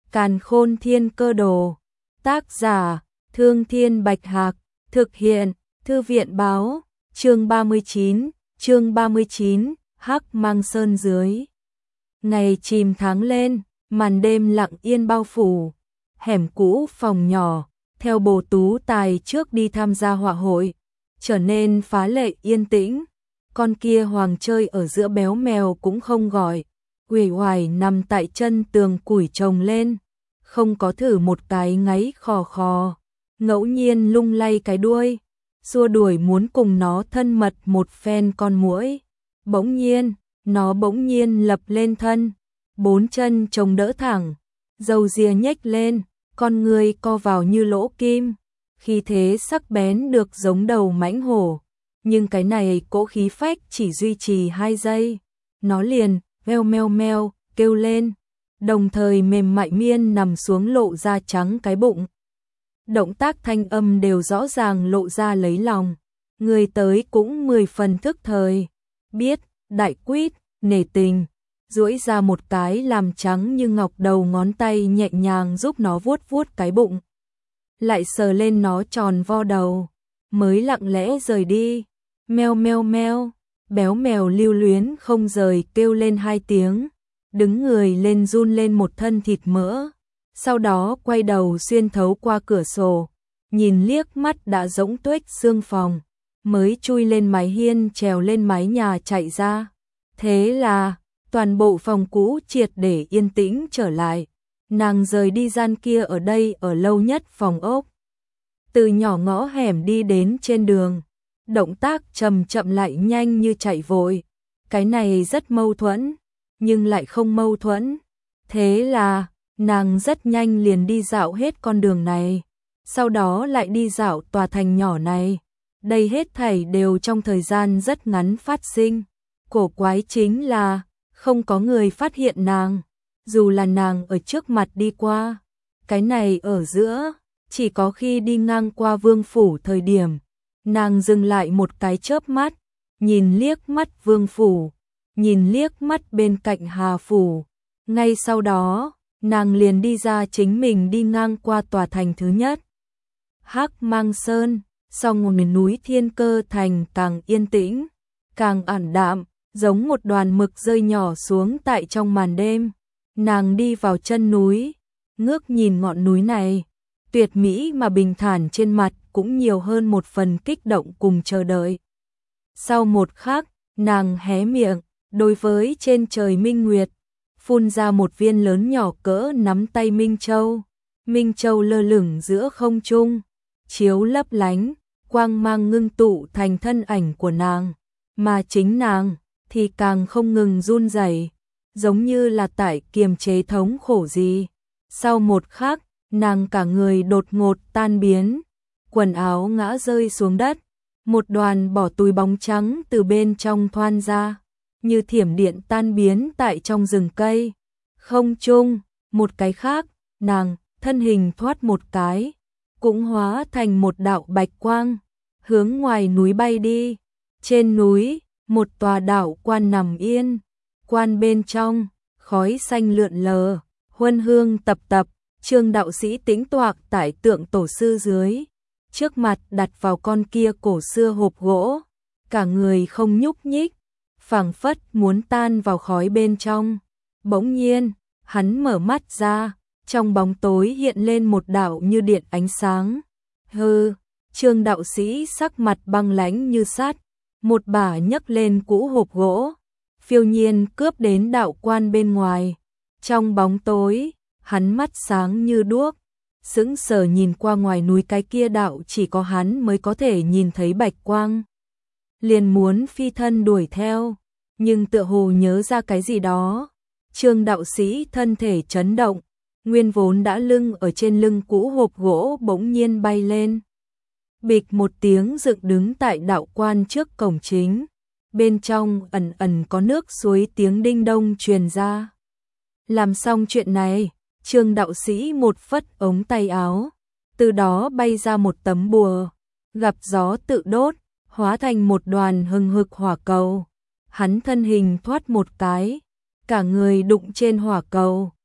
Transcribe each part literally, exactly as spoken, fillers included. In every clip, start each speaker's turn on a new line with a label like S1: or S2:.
S1: Càn Khôn Thiên Cơ Đồ. Tác giả: Thương Thiên Bạch Hạc. Thực hiện: Thư viện báo. Chương ba mươi chín, chương ba mươi chín, Hắc Mang Sơn dưới. Ngày chìm tháng lên, màn đêm lặng yên bao phủ. Hẻm cũ phòng nhỏ, theo Bồ Tú Tài trước đi tham gia họa hội, trở nên phá lệ yên tĩnh. Con kia hoàng chơi ở giữa béo mèo cũng không gọi, uể oải nằm tại chân tường củi trồng lên, không có thử một cái ngáy khò khò, ngẫu nhiên lung lay cái đuôi, xua đuổi muốn cùng nó thân mật một phen con muỗi. Bỗng nhiên, nó bỗng nhiên lập lên thân, bốn chân chống đỡ thẳng, râu ria nhếch lên, con người co vào như lỗ kim, khí thế sắc bén được giống đầu mãnh hổ. Nhưng cái này cỗ khí phách chỉ duy trì hai giây, nó liền meo meo meo kêu lên, đồng thời mềm mại miên nằm xuống lộ ra trắng cái bụng. Động tác thanh âm đều rõ ràng lộ ra lấy lòng, người tới cũng mười phần thức thời, biết, đại quýt, nể tình, duỗi ra một cái làm trắng như ngọc đầu ngón tay nhẹ nhàng giúp nó vuốt vuốt cái bụng, lại sờ lên nó tròn vo đầu, mới lặng lẽ rời đi. Meo meo meo, béo mèo lưu luyến không rời kêu lên hai tiếng, đứng người lên run lên một thân thịt mỡ, sau đó quay đầu xuyên thấu qua cửa sổ, nhìn liếc mắt đã rỗng tuếch xương phòng, mới chui lên mái hiên trèo lên mái nhà chạy ra. Thế là, toàn bộ phòng cũ triệt để yên tĩnh trở lại, nàng rời đi gian kia ở đây ở lâu nhất phòng ốc. Từ nhỏ ngõ hẻm đi đến trên đường, động tác chậm chậm lại nhanh như chạy vội, cái này rất mâu thuẫn, nhưng lại không mâu thuẫn. Thế là, nàng rất nhanh liền đi dạo hết con đường này, sau đó lại đi dạo tòa thành nhỏ này. Đây hết thảy đều trong thời gian rất ngắn phát sinh. Cổ quái chính là, không có người phát hiện nàng, dù là nàng ở trước mặt đi qua. Cái này ở giữa, chỉ có khi đi ngang qua vương phủ thời điểm, nàng dừng lại một cái chớp mắt, nhìn liếc mắt vương phủ, nhìn liếc mắt bên cạnh Hà phủ. Ngay sau đó, nàng liền đi ra chính mình đi ngang qua tòa thành thứ nhất, Hắc Mang Sơn. Sau một miền núi Thiên Cơ Thành càng yên tĩnh, càng ảm đạm, giống một đoàn mực rơi nhỏ xuống tại trong màn đêm. Nàng đi vào chân núi, ngước nhìn ngọn núi này, tuyệt mỹ mà bình thản trên mặt cũng nhiều hơn một phần kích động cùng chờ đợi. Sau một khắc, nàng hé miệng, đối với trên trời minh nguyệt, phun ra một viên lớn nhỏ cỡ nắm tay Minh Châu. Minh Châu lơ lửng giữa không trung, chiếu lấp lánh, quang mang ngưng tụ thành thân ảnh của nàng, mà chính nàng thì càng không ngừng run rẩy, giống như là tại kiềm chế thống khổ gì. Sau một khắc, nàng cả người đột ngột tan biến, quần áo ngã rơi xuống đất, một đoàn bỏ túi bóng trắng từ bên trong thoăn ra, như thiểm điện tan biến tại trong rừng cây. Không trung, một cái khác, nàng thân hình thoát một cái, cũng hóa thành một đạo bạch quang, hướng ngoài núi bay đi. Trên núi, một tòa đạo quan nằm yên, quan bên trong, khói xanh lượn lờ, huân hương tập tập, Trương đạo sĩ tĩnh toạc tại tượng tổ sư dưới, trước mặt đặt vào con kia cổ xưa hộp gỗ, cả người không nhúc nhích, phảng phất muốn tan vào khói bên trong. Bỗng nhiên, hắn mở mắt ra, trong bóng tối hiện lên một đạo như điện ánh sáng. Hừ, Trương đạo sĩ sắc mặt băng lãnh như sắt, một bả nhấc lên cũ hộp gỗ, phiêu nhiên cướp đến đạo quan bên ngoài. Trong bóng tối, hắn mắt sáng như đuốc, sững sờ nhìn qua ngoài núi cái kia đạo chỉ có hắn mới có thể nhìn thấy bạch quang. Liền muốn phi thân đuổi theo, nhưng tựa hồ nhớ ra cái gì đó. Trương đạo sĩ thân thể chấn động, nguyên vốn đã lưng ở trên lưng cũ hộp gỗ bỗng nhiên bay lên. Bịch một tiếng dựng đứng tại đạo quan trước cổng chính, bên trong ẩn ẩn có nước suối tiếng đinh đông truyền ra. Làm xong chuyện này, Trương đạo sĩ một phất ống tay áo, từ đó bay ra một tấm bùa, gặp gió tự đốt, hóa thành một đoàn hừng hực hỏa cầu. Hắn thân hình thoát một cái, cả người đụng trên hỏa cầu,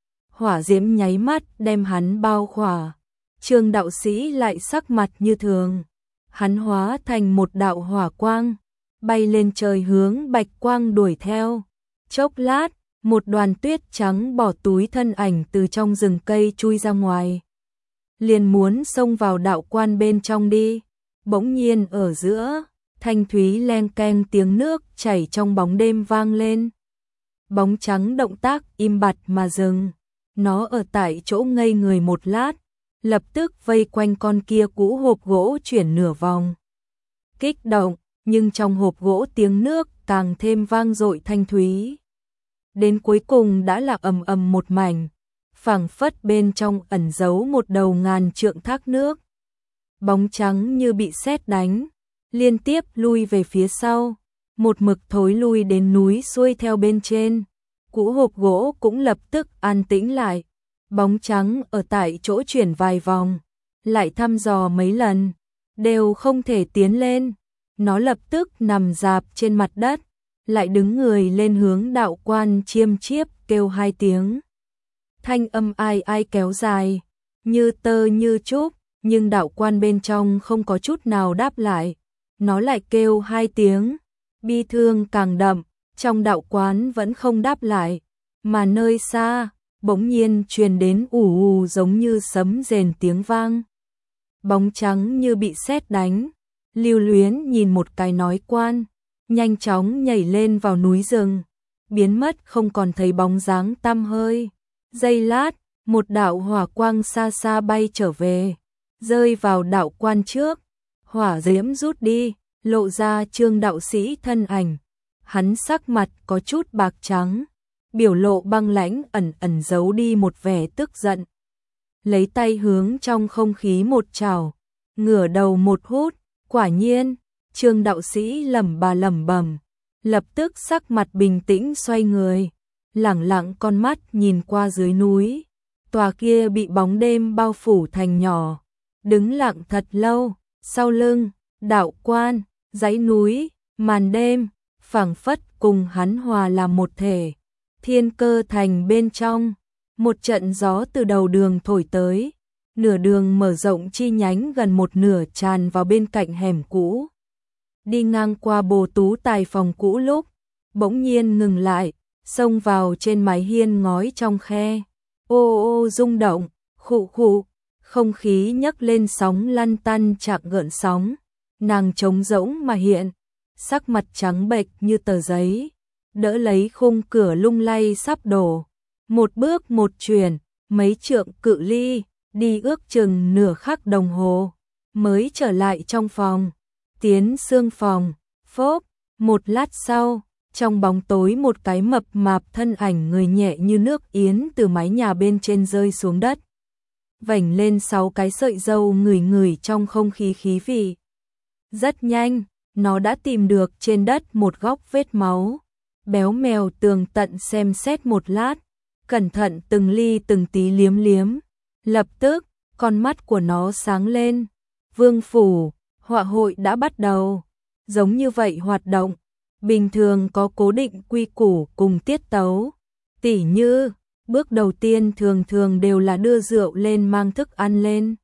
S1: hỏa diễm nháy mắt đem hắn bao khỏa. Trương đạo sĩ lại sắc mặt như thường, hắn hóa thành một đạo hỏa quang, bay lên trời hướng bạch quang đuổi theo. Chốc lát, một đoàn tuyết trắng bỏ túi thân ảnh từ trong rừng cây chui ra ngoài, liền muốn xông vào đạo quan bên trong đi. Bỗng nhiên ở giữa, thanh thúy len keng tiếng nước chảy trong bóng đêm vang lên. Bóng trắng động tác im bặt mà dừng, nó ở tại chỗ ngây người một lát, lập tức vây quanh con kia cũ hộp gỗ chuyển nửa vòng. Kích động, nhưng trong hộp gỗ tiếng nước càng thêm vang dội thanh thúy. Đến cuối cùng đã là ầm ầm một mảnh, phảng phất bên trong ẩn giấu một đầu ngàn trượng thác nước. Bóng trắng như bị sét đánh, liên tiếp lui về phía sau, một mực thối lui đến núi xuôi theo bên trên. Cũ hộp gỗ cũng lập tức an tĩnh lại. Bóng trắng ở tại chỗ chuyển vài vòng, lại thăm dò mấy lần, đều không thể tiến lên. Nó lập tức nằm rạp trên mặt đất, lại đứng người lên hướng đạo quan chiêm chiếp kêu hai tiếng. Thanh âm ai ai kéo dài, như tơ như trúc, nhưng đạo quan bên trong không có chút nào đáp lại. Nó lại kêu hai tiếng, bi thương càng đậm, trong đạo quán vẫn không đáp lại, mà nơi xa bỗng nhiên truyền đến ù ù giống như sấm rền tiếng vang. Bóng trắng như bị sét đánh, lưu luyến nhìn một cái nói quan, nhanh chóng nhảy lên vào núi rừng, biến mất không còn thấy bóng dáng tăm hơi. Giây lát, một đạo hỏa quang xa xa bay trở về, rơi vào đạo quan trước. Hỏa diễm rút đi, lộ ra Trương đạo sĩ thân ảnh. Hắn sắc mặt có chút bạc trắng, biểu lộ băng lãnh ẩn ẩn giấu đi một vẻ tức giận. Lấy tay hướng trong không khí một trào, ngửa đầu một hút, quả nhiên, Trương đạo sĩ lẩm bà lẩm bẩm, lập tức sắc mặt bình tĩnh xoay người, lẳng lặng con mắt nhìn qua dưới núi. Tòa kia bị bóng đêm bao phủ thành nhỏ, đứng lặng thật lâu, sau lưng, đạo quan, dãy núi, màn đêm, phảng phất cùng hắn hòa làm một thể. Thiên Cơ thành bên trong, một trận gió từ đầu đường thổi tới, nửa đường mở rộng chi nhánh gần một nửa tràn vào bên cạnh hẻm cũ. Đi ngang qua Bồ Tú Tài phòng cũ lúc, bỗng nhiên ngừng lại, xông vào trên mái hiên ngói trong khe. Ô ô rung động, khụ khụ, không khí nhấc lên sóng lăn tăn chạc gợn sóng. Nàng trống rỗng mà hiện, sắc mặt trắng bệch như tờ giấy, đỡ lấy khung cửa lung lay sắp đổ. Một bước một chuyển, mấy trượng cự ly, đi ước chừng nửa khắc đồng hồ, mới trở lại trong phòng. Tiến xương phòng, phốp, một lát sau, trong bóng tối một cái mập mạp thân ảnh người nhẹ như nước yến từ mái nhà bên trên rơi xuống đất. Vành lên sáu cái sợi râu ngửi ngửi trong không khí khí vị. Rất nhanh, nó đã tìm được trên đất một góc vết máu. Béo mèo tường tận xem xét một lát, cẩn thận từng ly từng tí liếm liếm. Lập tức, con mắt của nó sáng lên. Vương phủ, họa hội đã bắt đầu. Giống như vậy hoạt động, bình thường có cố định quy củ cùng tiết tấu. Tỉ như, bước đầu tiên thường thường đều là đưa rượu lên mang thức ăn lên.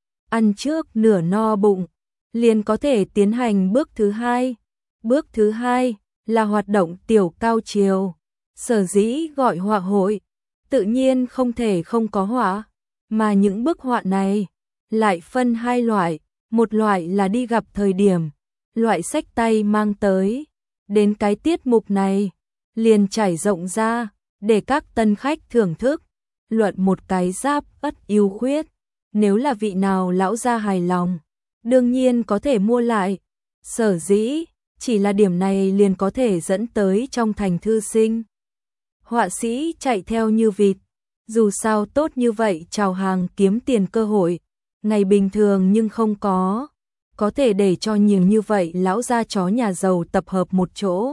S1: Ăn trước nửa no bụng, liền có thể tiến hành bước thứ hai. Bước thứ hai là hoạt động tiểu cao chiều. Sở dĩ gọi họa hội, tự nhiên không thể không có họa, mà những bức họa này lại phân hai loại. Một loại là đi gặp thời điểm, loại sách tay mang tới. Đến cái tiết mục này, liền trải rộng ra, để các tân khách thưởng thức, luận một cái giáp ất yêu khuyết. Nếu là vị nào lão gia hài lòng, đương nhiên có thể mua lại. Sở dĩ, chỉ là điểm này liền có thể dẫn tới trong thành thư sinh. Họa sĩ chạy theo như vịt, dù sao tốt như vậy chào hàng kiếm tiền cơ hội, ngày bình thường nhưng không có. Có thể để cho nhiều như vậy lão gia chó nhà giàu tập hợp một chỗ,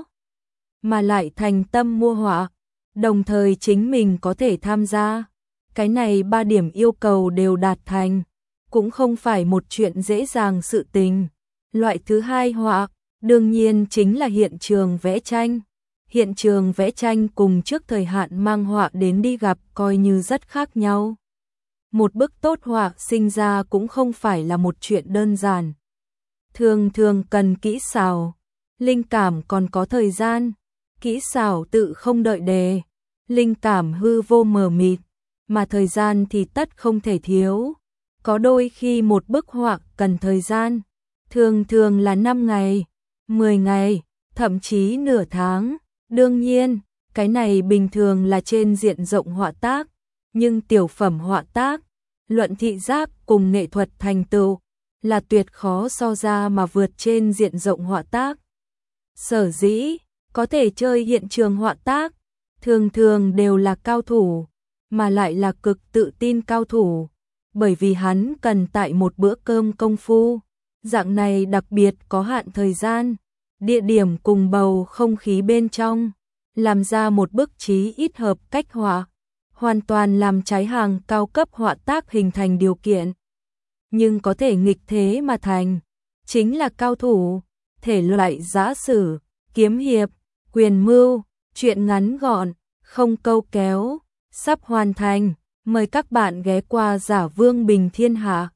S1: mà lại thành tâm mua họa, đồng thời chính mình có thể tham gia. Cái này ba điểm yêu cầu đều đạt thành, cũng không phải một chuyện dễ dàng sự tình. Loại thứ hai họa, đương nhiên chính là hiện trường vẽ tranh. hiện trường vẽ tranh cùng trước thời hạn mang họa đến đi gặp coi như rất khác nhau. Một bức tốt họa sinh ra cũng không phải là một chuyện đơn giản. Thường thường cần kỹ xảo, linh cảm còn có thời gian, kỹ xảo tự không đợi đề, linh cảm hư vô mờ mịt, mà thời gian thì tất không thể thiếu. Có đôi khi một bức họa cần thời gian, thường thường là năm ngày, mười ngày, thậm chí nửa tháng. Đương nhiên, cái này bình thường là trên diện rộng họa tác, nhưng tiểu phẩm họa tác, luận thị giác cùng nghệ thuật thành tựu là tuyệt khó so ra mà vượt trên diện rộng họa tác. Sở dĩ có thể chơi hiện trường họa tác, thường thường đều là cao thủ, mà lại là cực tự tin cao thủ, bởi vì hắn cần tại một bữa cơm công phu, dạng này đặc biệt có hạn thời gian, địa điểm cùng bầu không khí bên trong, làm ra một bức chí ít hợp cách họa, hoàn toàn làm trái hàng cao cấp họa tác hình thành điều kiện. Nhưng có thể nghịch thế mà thành, chính là cao thủ, thể loại giã sử, kiếm hiệp, quyền mưu, chuyện ngắn gọn, không câu kéo, sắp hoàn thành, mời các bạn ghé qua Giả Vương Bình Thiên Hạ.